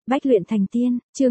Bách luyện thành tiên, chương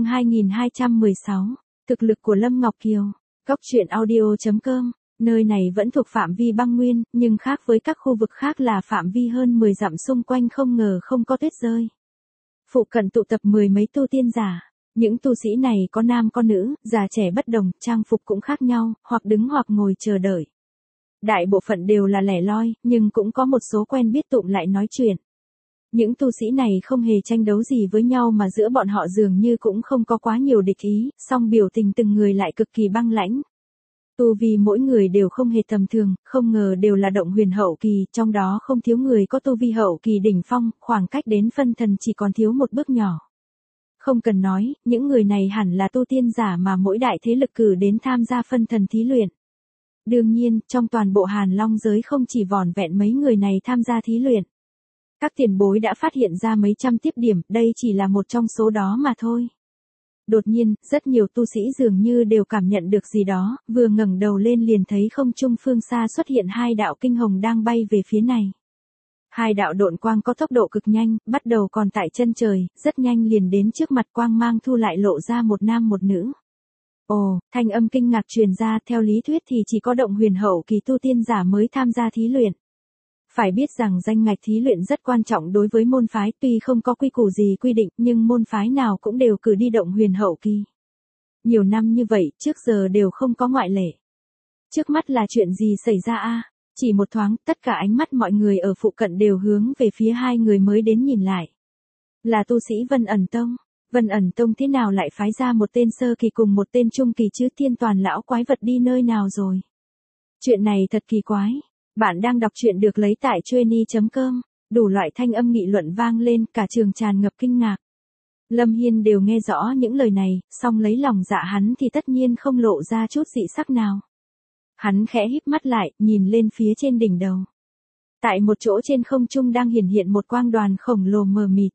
2216, thực lực của Lâm Ngọc Kiều. Góc truyện audio.com, nơi này vẫn thuộc phạm vi băng nguyên, nhưng khác với các khu vực khác là phạm vi hơn 10 dặm xung quanh không ngờ không có tuyết rơi. Phụ cận tụ tập mười mấy tu tiên giả. Những tu sĩ này có nam có nữ, già trẻ bất đồng, trang phục cũng khác nhau, hoặc đứng hoặc ngồi chờ đợi. Đại bộ phận đều là lẻ loi, nhưng cũng có một số quen biết tụm lại nói chuyện. Những tu sĩ này không hề tranh đấu gì với nhau mà giữa bọn họ dường như cũng không có quá nhiều địch ý, song biểu tình từng người lại cực kỳ băng lãnh. Tu vi mỗi người đều không hề tầm thường, không ngờ đều là động huyền hậu kỳ, trong đó không thiếu người có tu vi hậu kỳ đỉnh phong, khoảng cách đến phân thần chỉ còn thiếu một bước nhỏ. Không cần nói, những người này hẳn là tu tiên giả mà mỗi đại thế lực cử đến tham gia phân thần thí luyện. Đương nhiên, trong toàn bộ Hàn Long giới không chỉ vỏn vẹn mấy người này tham gia thí luyện. Các tiền bối đã phát hiện ra mấy trăm tiếp điểm, đây chỉ là một trong số đó mà thôi. Đột nhiên, rất nhiều tu sĩ dường như đều cảm nhận được gì đó, vừa ngẩng đầu lên liền thấy không trung phương xa xuất hiện hai đạo kinh hồng đang bay về phía này. Hai đạo độn quang có tốc độ cực nhanh, bắt đầu còn tại chân trời, rất nhanh liền đến trước mặt quang mang thu lại lộ ra một nam một nữ. Ồ, thanh âm kinh ngạc truyền ra, theo lý thuyết thì chỉ có động huyền hậu kỳ tu tiên giả mới tham gia thí luyện. Phải biết rằng danh ngạch thí luyện rất quan trọng đối với môn phái, tuy không có quy củ gì quy định nhưng môn phái nào cũng đều cử đi động huyền hậu kỳ. Nhiều năm như vậy, trước giờ đều không có ngoại lệ. Trước mắt là chuyện gì xảy ra a? Chỉ một thoáng, tất cả ánh mắt mọi người ở phụ cận đều hướng về phía hai người mới đến nhìn lại. Là tu sĩ Vân Ẩn Tông. Vân Ẩn Tông thế nào lại phái ra một tên sơ kỳ cùng một tên trung kỳ chứ, thiên toàn lão quái vật đi nơi nào rồi? Chuyện này thật kỳ quái. Bạn đang đọc truyện được lấy tại Chueny.com, đủ loại thanh âm nghị luận vang lên, cả trường tràn ngập kinh ngạc. Lâm Hiên đều nghe rõ những lời này, song lấy lòng dạ hắn thì tất nhiên không lộ ra chút dị sắc nào. Hắn khẽ híp mắt lại, nhìn lên phía trên đỉnh đầu. Tại một chỗ trên không trung đang hiển hiện một quang đoàn khổng lồ mờ mịt.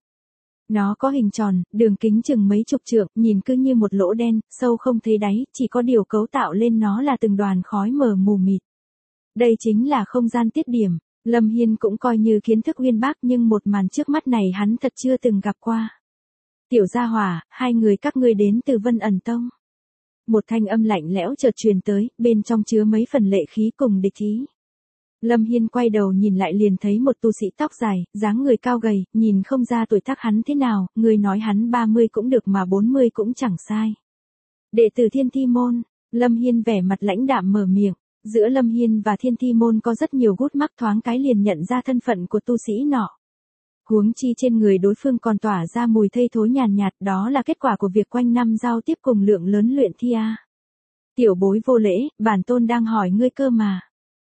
Nó có hình tròn, đường kính chừng mấy chục trượng, nhìn cứ như một lỗ đen, sâu không thấy đáy, chỉ có điều cấu tạo lên nó là từng đoàn khói mờ mù mịt. Đây chính là không gian tiết điểm. Lâm Hiên cũng coi như kiến thức uyên bác nhưng một màn trước mắt này hắn thật chưa từng gặp qua. Tiểu gia hỏa, hai người các ngươi đến từ Vân Ẩn Tông. Một thanh âm lạnh lẽo chợt truyền tới, bên trong chứa mấy phần lệ khí cùng địch ý. Lâm Hiên quay đầu nhìn lại liền thấy một tu sĩ tóc dài, dáng người cao gầy, nhìn không ra tuổi tác hắn thế nào, người nói hắn 30 cũng được mà 40 cũng chẳng sai. Đệ tử Thiên Thi Môn. Lâm Hiên vẻ mặt lãnh đạm mở miệng. Giữa Lâm Hiên và Thiên Thi Môn có rất nhiều gút mắc, thoáng cái liền nhận ra thân phận của tu sĩ nọ. Huống chi trên người đối phương còn tỏa ra mùi thây thối nhàn nhạt, đó là kết quả của việc quanh năm giao tiếp cùng lượng lớn luyện thi a. Tiểu bối vô lễ, bản tôn đang hỏi ngươi cơ mà.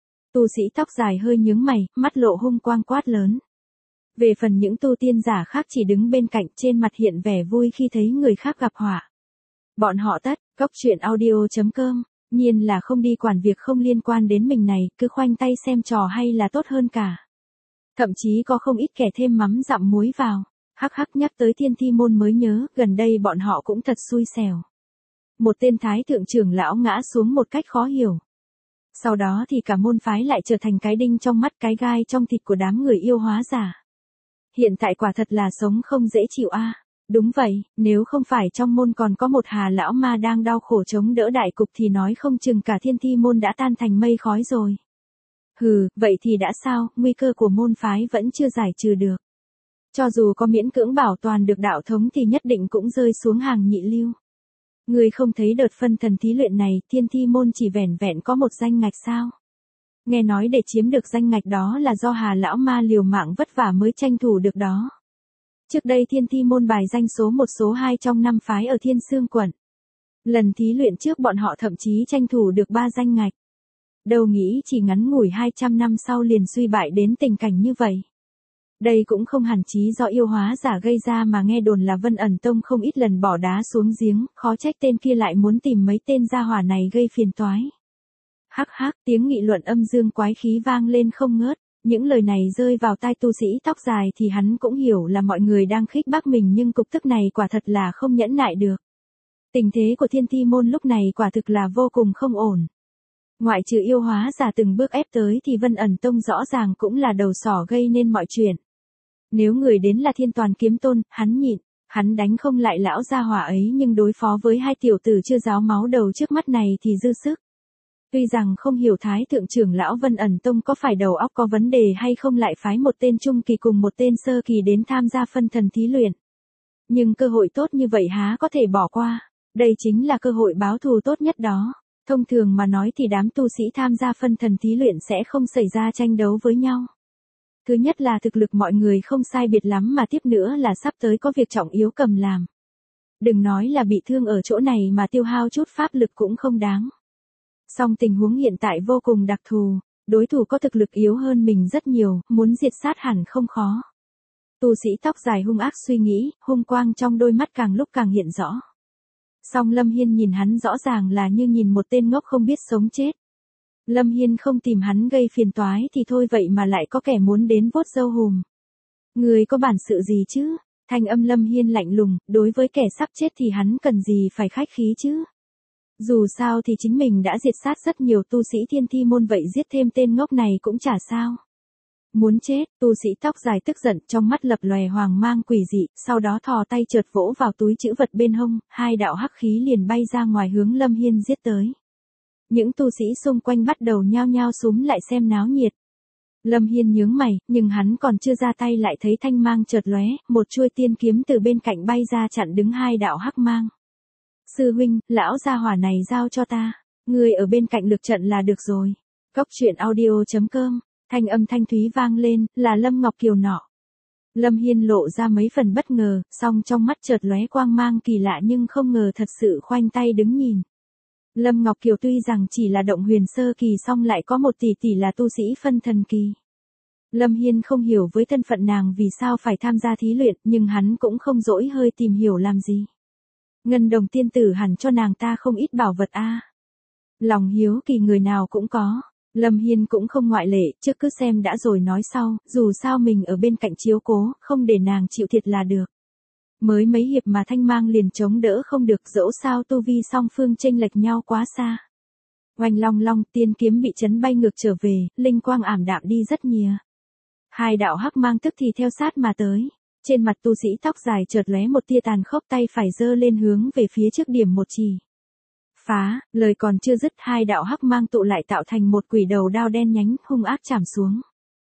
Tu sĩ tóc dài hơi nhướng mày, mắt lộ hung quang quát lớn. Về phần những tu tiên giả khác chỉ đứng bên cạnh, trên mặt hiện vẻ vui khi thấy người khác gặp họa. Bọn họ tất, góc truyện audio.com. Nhiên là không đi quản việc không liên quan đến mình này, cứ khoanh tay xem trò hay là tốt hơn cả. Thậm chí có không ít kẻ thêm mắm dặm muối vào. Hắc hắc, nhắc tới Thiên Thi Môn mới nhớ, gần đây bọn họ cũng thật xui xẻo. Một tên thái thượng trưởng lão ngã xuống một cách khó hiểu. Sau đó thì cả môn phái lại trở thành cái đinh trong mắt, cái gai trong thịt của đám người yêu hóa giả. Hiện tại quả thật là sống không dễ chịu a. Đúng vậy, nếu không phải trong môn còn có một Hà lão ma đang đau khổ chống đỡ đại cục thì nói không chừng cả Thiên Thi Môn đã tan thành mây khói rồi. Hừ, vậy thì đã sao, nguy cơ của môn phái vẫn chưa giải trừ được. Cho dù có miễn cưỡng bảo toàn được đạo thống thì nhất định cũng rơi xuống hàng nhị lưu. Người không thấy đợt phân thần thí luyện này, Thiên Thi Môn chỉ vẻn vẹn có một danh ngạch sao? Nghe nói để chiếm được danh ngạch đó là do Hà lão ma liều mạng vất vả mới tranh thủ được đó. Trước đây Thiên Thi Môn bài danh số 1 số 2 trong 5 phái ở Thiên Sương quận. Lần thí luyện trước bọn họ thậm chí tranh thủ được 3 danh ngạch. Đâu nghĩ chỉ ngắn ngủi 200 năm sau liền suy bại đến tình cảnh như vậy. Đây cũng không hẳn chí do yêu hóa giả gây ra mà nghe đồn là Vân Ẩn Tông không ít lần bỏ đá xuống giếng, khó trách tên kia lại muốn tìm mấy tên gia hỏa này gây phiền toái. Hắc hắc, tiếng nghị luận âm dương quái khí vang lên không ngớt. Những lời này rơi vào tai tu sĩ tóc dài thì hắn cũng hiểu là mọi người đang khích bác mình nhưng cục tức này quả thật là không nhẫn nại được. Tình thế của Thiên Thi Môn lúc này quả thực là vô cùng không ổn. Ngoại trừ yêu hóa giả từng bước ép tới thì Vân Ẩn Tông rõ ràng cũng là đầu sỏ gây nên mọi chuyện. Nếu người đến là Thiên Toàn Kiếm Tôn, hắn nhịn. Hắn đánh không lại lão gia hỏa ấy nhưng đối phó với hai tiểu tử chưa ráo máu đầu trước mắt này thì dư sức. Tuy rằng không hiểu Thái thượng trưởng lão Vân ẩn tông có phải đầu óc có vấn đề hay không lại phái một tên trung kỳ cùng một tên sơ kỳ đến tham gia phân thần thí luyện. Nhưng cơ hội tốt như vậy há có thể bỏ qua, đây chính là cơ hội báo thù tốt nhất đó. Thông thường mà nói thì đám tu sĩ tham gia phân thần thí luyện sẽ không xảy ra tranh đấu với nhau. Thứ nhất là thực lực mọi người không sai biệt lắm mà tiếp nữa là sắp tới có việc trọng yếu cầm làm. Đừng nói là bị thương ở chỗ này mà tiêu hao chút pháp lực cũng không đáng. Song tình huống hiện tại vô cùng đặc thù, đối thủ có thực lực yếu hơn mình rất nhiều, muốn diệt sát hẳn không khó. Tu sĩ tóc dài hung ác suy nghĩ, hung quang trong đôi mắt càng lúc càng hiện rõ. Song Lâm Hiên nhìn hắn rõ ràng là như nhìn một tên ngốc không biết sống chết. Lâm Hiên không tìm hắn gây phiền toái thì thôi vậy mà lại có kẻ muốn đến vuốt râu hùm. Người có bản sự gì chứ? Thanh âm Lâm Hiên lạnh lùng, đối với kẻ sắp chết thì hắn cần gì phải khách khí chứ? Dù sao thì chính mình đã diệt sát rất nhiều tu sĩ thiên thi môn vậy giết thêm tên ngốc này cũng chả sao. Muốn chết, tu sĩ tóc dài tức giận trong mắt lập lòe hoàng mang quỷ dị, sau đó thò tay chợt vỗ vào túi trữ vật bên hông, hai đạo hắc khí liền bay ra ngoài hướng Lâm Hiên giết tới. Những tu sĩ xung quanh bắt đầu nhao nhao xúm lại xem náo nhiệt. Lâm Hiên nhướng mày, nhưng hắn còn chưa ra tay lại thấy thanh mang chợt lóe, một chuôi tiên kiếm từ bên cạnh bay ra chặn đứng hai đạo hắc mang. Sư huynh, lão gia hỏa này giao cho ta, người ở bên cạnh lực trận là được rồi. Cốc truyện audio.com, thanh âm thanh thúy vang lên, là Lâm Ngọc Kiều nọ. Lâm Hiên lộ ra mấy phần bất ngờ, song trong mắt chợt lóe quang mang kỳ lạ nhưng không ngờ thật sự khoanh tay đứng nhìn. Lâm Ngọc Kiều tuy rằng chỉ là động huyền sơ kỳ song lại có một tỷ tỷ là tu sĩ phân thần kỳ. Lâm Hiên không hiểu với thân phận nàng vì sao phải tham gia thí luyện nhưng hắn cũng không dỗi hơi tìm hiểu làm gì. Ngân đồng tiên tử hẳn cho nàng ta không ít bảo vật a. Lòng hiếu kỳ người nào cũng có. Lâm Hiên cũng không ngoại lệ, trước cứ xem đã rồi nói sau, dù sao mình ở bên cạnh chiếu cố, không để nàng chịu thiệt là được. Mới mấy hiệp mà thanh mang liền chống đỡ không được dẫu sao tu vi song phương chênh lệch nhau quá xa. Oanh long long tiên kiếm bị chấn bay ngược trở về, linh quang ảm đạm đi rất nhiều. Hai đạo hắc mang tức thì theo sát mà tới. Trên mặt tu sĩ tóc dài chợt lóe một tia tàn khốc tay phải giơ lên hướng về phía trước điểm một chỉ. Phá, lời còn chưa dứt hai đạo hắc mang tụ lại tạo thành một quỷ đầu đao đen nhánh hung ác chảm xuống.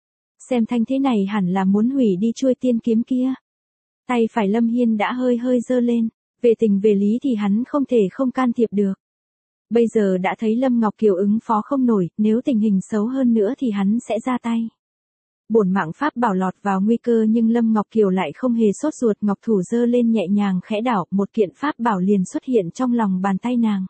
Xem thanh thế này hẳn là muốn hủy đi chuôi tiên kiếm kia. Tay phải Lâm Hiên đã hơi hơi giơ lên, về tình về lý thì hắn không thể không can thiệp được. Bây giờ đã thấy Lâm Ngọc Kiều ứng phó không nổi, nếu tình hình xấu hơn nữa thì hắn sẽ ra tay. Bổn mạng pháp bảo lọt vào nguy cơ nhưng Lâm Ngọc Kiều lại không hề sốt ruột, ngọc thủ giơ lên nhẹ nhàng khẽ đảo, một kiện pháp bảo liền xuất hiện trong lòng bàn tay nàng.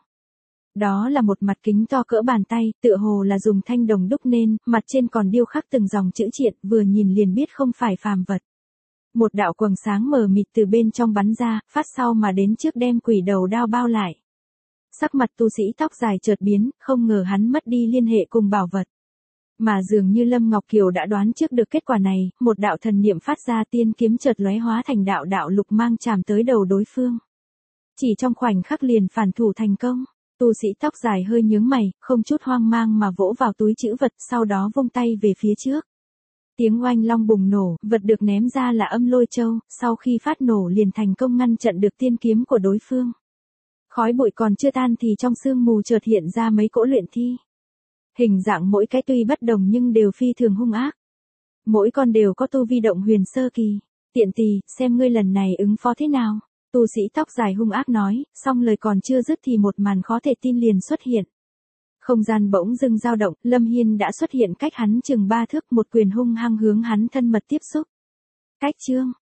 Đó là một mặt kính to cỡ bàn tay, tựa hồ là dùng thanh đồng đúc nên, mặt trên còn điêu khắc từng dòng chữ triện, vừa nhìn liền biết không phải phàm vật. Một đạo quầng sáng mờ mịt từ bên trong bắn ra, phát sau mà đến trước đem quỷ đầu đao bao lại. Sắc mặt tu sĩ tóc dài chợt biến, không ngờ hắn mất đi liên hệ cùng bảo vật. Mà dường như Lâm Ngọc Kiều đã đoán trước được kết quả này, một đạo thần niệm phát ra tiên kiếm chợt lóe hóa thành đạo đạo lục mang chạm tới đầu đối phương. Chỉ trong khoảnh khắc liền phản thủ thành công, tu sĩ tóc dài hơi nhướng mày, không chút hoang mang mà vỗ vào túi trữ vật, sau đó vung tay về phía trước. Tiếng oanh long bùng nổ, vật được ném ra là âm lôi châu, sau khi phát nổ liền thành công ngăn chặn được tiên kiếm của đối phương. Khói bụi còn chưa tan thì trong sương mù chợt hiện ra mấy cỗ luyện thi. Hình dạng mỗi cái tuy bất đồng nhưng đều phi thường hung ác. Mỗi con đều có tu vi động huyền sơ kỳ. Tiện tỳ, xem ngươi lần này ứng phó thế nào. Tu sĩ tóc dài hung ác nói, xong lời còn chưa dứt thì một màn khó thể tin liền xuất hiện. Không gian bỗng dưng dao động, Lâm Hiên đã xuất hiện cách hắn chừng 3 thước, một quyền hung hăng hướng hắn thân mật tiếp xúc. Cách chương.